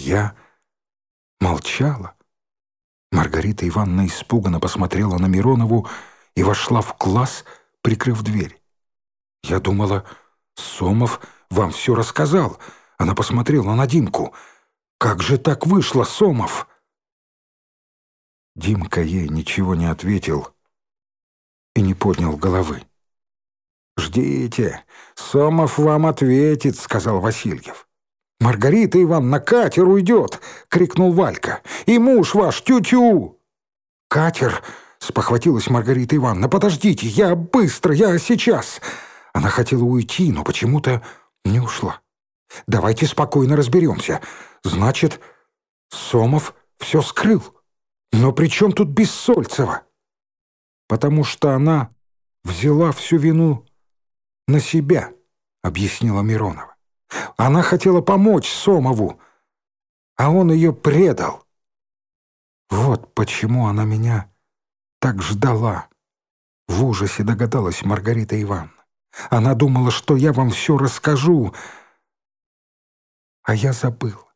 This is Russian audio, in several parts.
я молчала. Маргарита Ивановна испуганно посмотрела на Миронову и вошла в класс, прикрыв дверь. «Я думала, Сомов вам все рассказал». Она посмотрела на Димку. «Как же так вышло, Сомов?» Димка ей ничего не ответил и не поднял головы. «Ждите, Сомов вам ответит», — сказал Васильев. «Маргарита Ивановна, катер уйдет!» — крикнул Валька. «И муж ваш, тю-тю!» «Катер!» — спохватилась Маргарита Ивановна. «Подождите, я быстро, я сейчас!» Она хотела уйти, но почему-то не ушла. «Давайте спокойно разберемся. Значит, Сомов все скрыл. Но при чем тут Бессольцева?» «Потому что она взяла всю вину на себя», — объяснила Миронова. «Она хотела помочь Сомову, а он ее предал. Вот почему она меня так ждала», — в ужасе догадалась Маргарита Ивановна. «Она думала, что я вам все расскажу, а я забыла.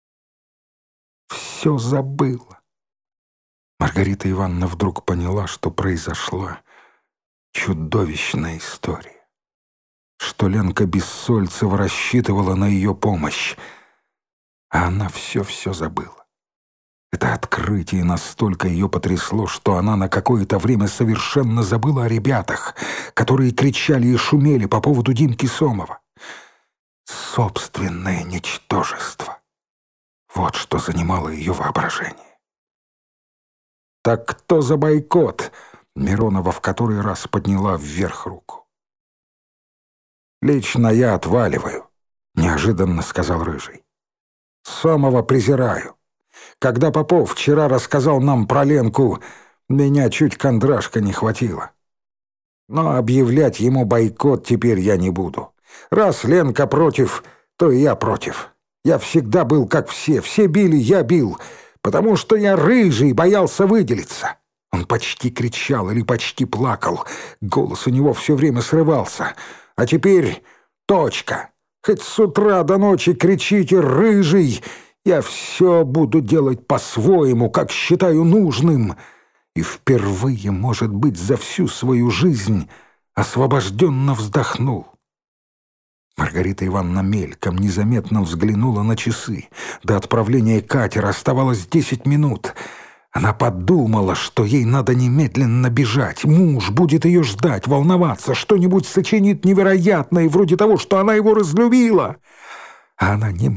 Все забыла». Маргарита Ивановна вдруг поняла, что произошла чудовищная история, что Ленка Бессольцева рассчитывала на ее помощь, а она все забыла. Это открытие настолько ее потрясло, что она на какое-то время совершенно забыла о ребятах, которые кричали и шумели по поводу Димки Сомова. Собственное ничтожество. Вот что занимало ее воображение. «Так кто за бойкот?» — Миронова в который раз подняла вверх руку. «Лично я отваливаю», — неожиданно сказал Рыжий. «Сомова презираю. Когда Попов вчера рассказал нам про Ленку, меня чуть кондрашка не хватило. Но объявлять ему бойкот теперь я не буду. Раз Ленка против, то и я против. Я всегда был как все били, я бил, потому что я рыжий, боялся выделиться». Он почти кричал или почти плакал, голос у него все время срывался. «А теперь точка. Хоть с утра до ночи кричите «рыжий», я все буду делать по-своему, как считаю нужным». И впервые, может быть, за всю свою жизнь освобожденно вздохнул. Маргарита Ивановна мельком незаметно взглянула на часы. До отправления катера оставалось 10 минут. Она подумала, что ей надо немедленно бежать. Муж будет ее ждать, волноваться, что-нибудь сочинит невероятное, вроде того, что она его разлюбила. А она не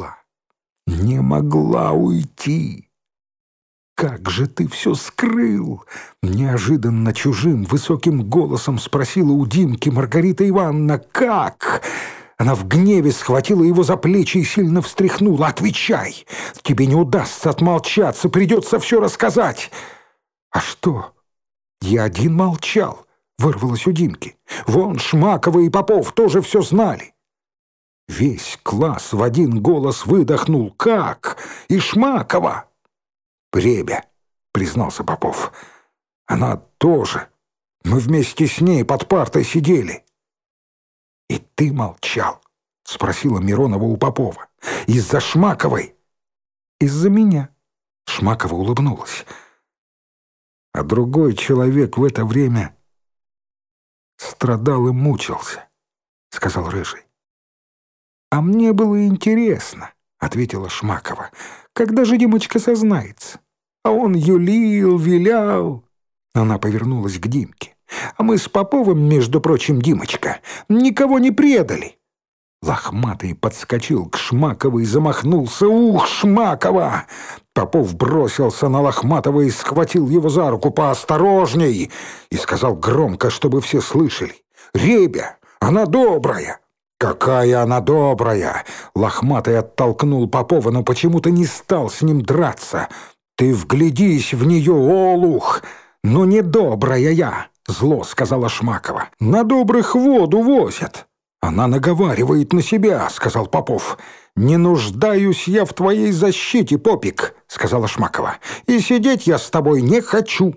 могла уйти. «Как же ты все скрыл?» — неожиданно чужим высоким голосом спросила у Димки Маргарита Ивановна. «Как?» Она в гневе схватила его за плечи и сильно встряхнула. «Отвечай! Тебе не удастся отмолчаться, придется все рассказать!» «А что? Я один молчал!» — вырвалось у Димки. «Вон Шмакова и Попов тоже все знали!» Весь класс в один голос выдохнул. «Как? И Шмакова?» «Пребя», — признался Попов. «Она тоже. Мы вместе с ней под партой сидели». «И ты молчал?» — спросила Миронова у Попова. «Из-за Шмаковой?» «Из-за меня». Шмакова улыбнулась. «А другой человек в это время страдал и мучился», — сказал Рыжий. «А мне было интересно», — ответила Шмакова. «Когда же Димочка сознается? А он юлил, вилял». Она повернулась к Димке. «А мы с Поповым, между прочим, Димочка, никого не предали». Лохматый подскочил к Шмаковой и замахнулся. «Ух, Шмакова!» Попов бросился на Лохматова и схватил его за руку. «Поосторожней!» и сказал громко, чтобы все слышали. «Ребя, она добрая!» «Какая она добрая!» Лохматый оттолкнул Попова, но почему-то не стал с ним драться. «Ты вглядись в нее, олух! Ну, не добрая я!» — зло сказала Шмакова. «На добрых воду возят!» «Она наговаривает на себя», — сказал Попов. «Не нуждаюсь я в твоей защите, Попик», — сказала Шмакова. «И сидеть я с тобой не хочу».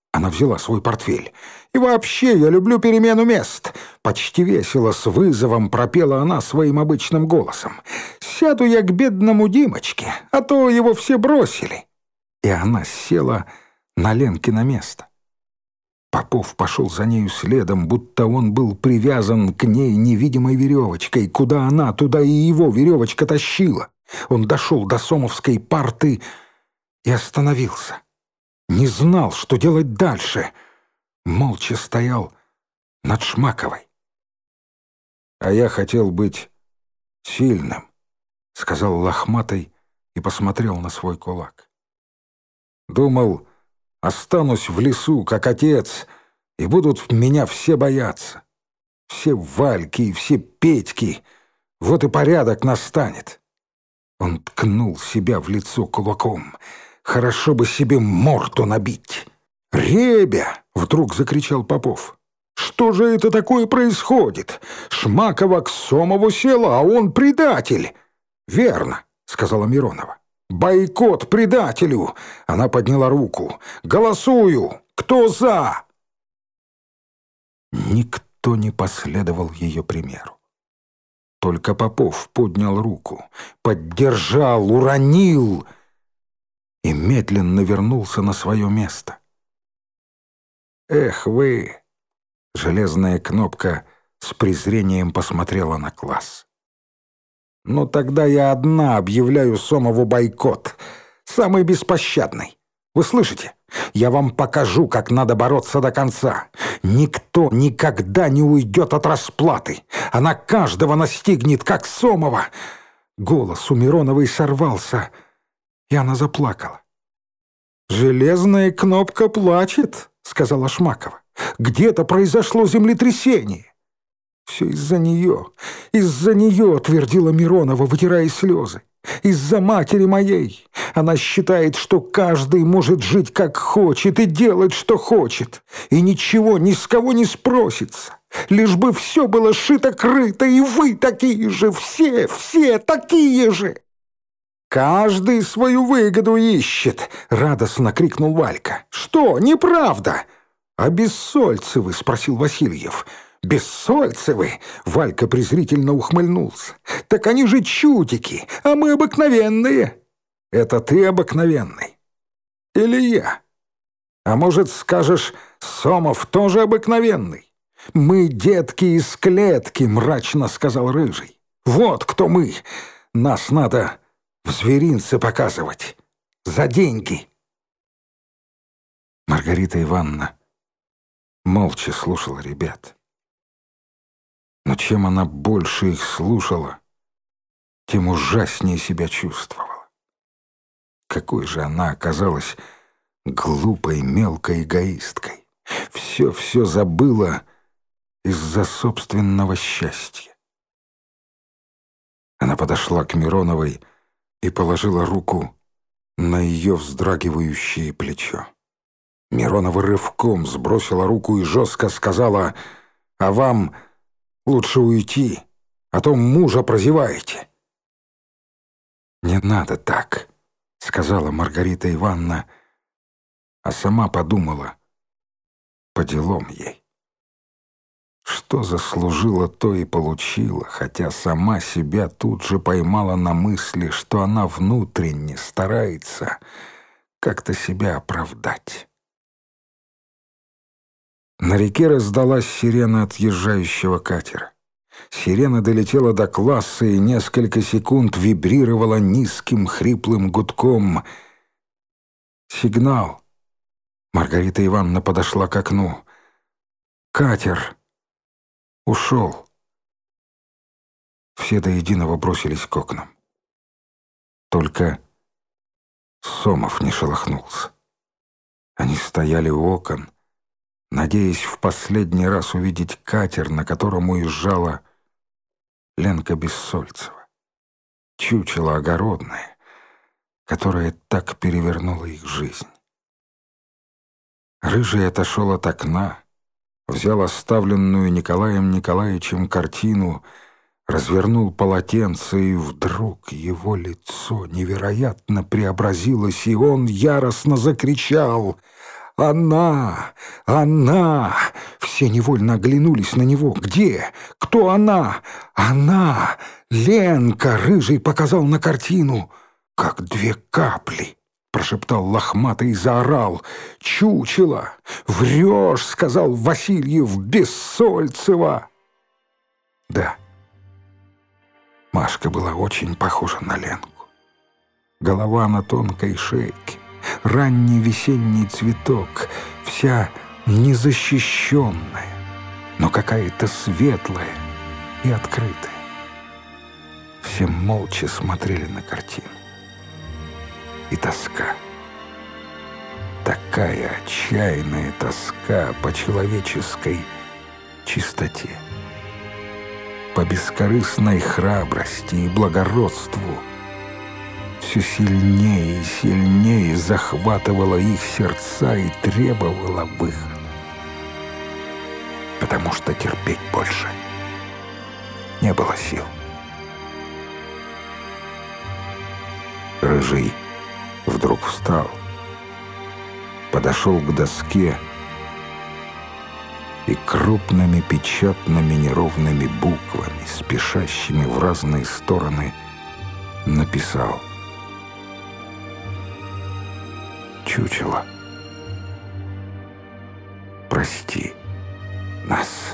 Она взяла свой портфель. «И вообще, я люблю перемену мест!» Почти весело, с вызовом пропела она своим обычным голосом. «Сяду я к бедному Димочке, а то его все бросили!» И она села на Ленкино место. Попов пошел за нею следом, будто он был привязан к ней невидимой веревочкой. Куда она, туда и его веревочка тащила. Он дошел до сомовской парты и остановился. Не знал, что делать дальше. Молча стоял над Шмаковой. «А я хотел быть сильным», — сказал лохматый и посмотрел на свой кулак. «Думал, останусь в лесу, как отец, и будут меня все бояться. Все Вальки и все Петьки. Вот и порядок настанет». Он ткнул себя в лицо кулаком. «Хорошо бы себе морду набить». «Ребя!» — вдруг закричал Попов. «Что же это такое происходит? Шмакова к Сомову села, а он предатель!» «Верно», — сказала Миронова. «Бойкот предателю!» — она подняла руку. «Голосую! Кто за?» Никто не последовал ее примеру. Только Попов поднял руку, поддержал, уронил и медленно вернулся на свое место. «Эх вы!» — железная кнопка с презрением посмотрела на класс. «Ну тогда я одна объявляю Сомову бойкот, самый беспощадный. Вы слышите? Я вам покажу, как надо бороться до конца. Никто никогда не уйдет от расплаты. Она каждого настигнет, как Сомова». Голос у Мироновой сорвался, и она заплакала. «Железная кнопка плачет», — сказала Шмакова. «Где-то произошло землетрясение». «Все из-за нее, — твердила Миронова, вытирая слезы. «Из-за матери моей. Она считает, что каждый может жить как хочет и делать, что хочет, и ничего ни с кого не спросится. Лишь бы все было шито-крыто, и вы такие же, все такие же!» «Каждый свою выгоду ищет!» — радостно крикнул Валька. «Что, неправда?» «А Бессольцевы?» — спросил Васильев. «Бессольцевы?» — Валька презрительно ухмыльнулся. «Так они же чудики, а мы обыкновенные». «Это ты обыкновенный? Или я? А может, скажешь, Сомов тоже обыкновенный?» «Мы детки из клетки», — мрачно сказал Рыжий. «Вот кто мы! Нас надо в зверинце показывать. За деньги». Маргарита Ивановна молча слушала ребят. Но чем она больше их слушала, тем ужаснее себя чувствовала. Какой же она оказалась глупой, мелкой эгоисткой. Все забыла из-за собственного счастья. Она подошла к Мироновой и положила руку на ее вздрагивающее плечо. Миронова рывком сбросила руку и жестко сказала: «А вам лучше уйти, а то мужа прозеваете». «Не надо так», — сказала Маргарита Ивановна, а сама подумала: по делам ей. Что заслужила, то и получила, хотя сама себя тут же поймала на мысли, что она внутренне старается как-то себя оправдать. На реке раздалась сирена отъезжающего катера. Сирена долетела до класса и несколько секунд вибрировала низким хриплым гудком. «Сигнал!» Маргарита Ивановна подошла к окну. «Катер ушел». Все до единого бросились к окнам. Только Сомов не шелохнулся. Они стояли у окон, надеясь в последний раз увидеть катер, на котором уезжала Ленка Бессольцева. Чучело огородное, которое так перевернуло их жизнь. Рыжий отошел от окна, взял оставленную Николаем Николаевичем картину, развернул полотенце, и вдруг его лицо невероятно преобразилось, и он яростно закричал: Она! Она!» Все невольно оглянулись на него. «Где? Кто она?» «Она! Ленка!» — Рыжий показал на картину. «Как две капли!» — прошептал лохматый и заорал. «Чучело! Врешь!» — сказал Васильев. «Бессольцева!» Да, Машка была очень похожа на Ленку. Голова на тонкой шейке, ранний весенний цветок, вся незащищенная, но какая-то светлая и открытая. Все молча смотрели на картину. И тоска, такая отчаянная тоска по человеческой чистоте, по бескорыстной храбрости и благородству все сильнее и сильнее захватывала их сердца и требовала выхода. Потому что терпеть больше не было сил. Рыжий вдруг встал, подошел к доске и крупными печатными неровными буквами, спешащими в разные стороны, написал: «Чучело, прости нас».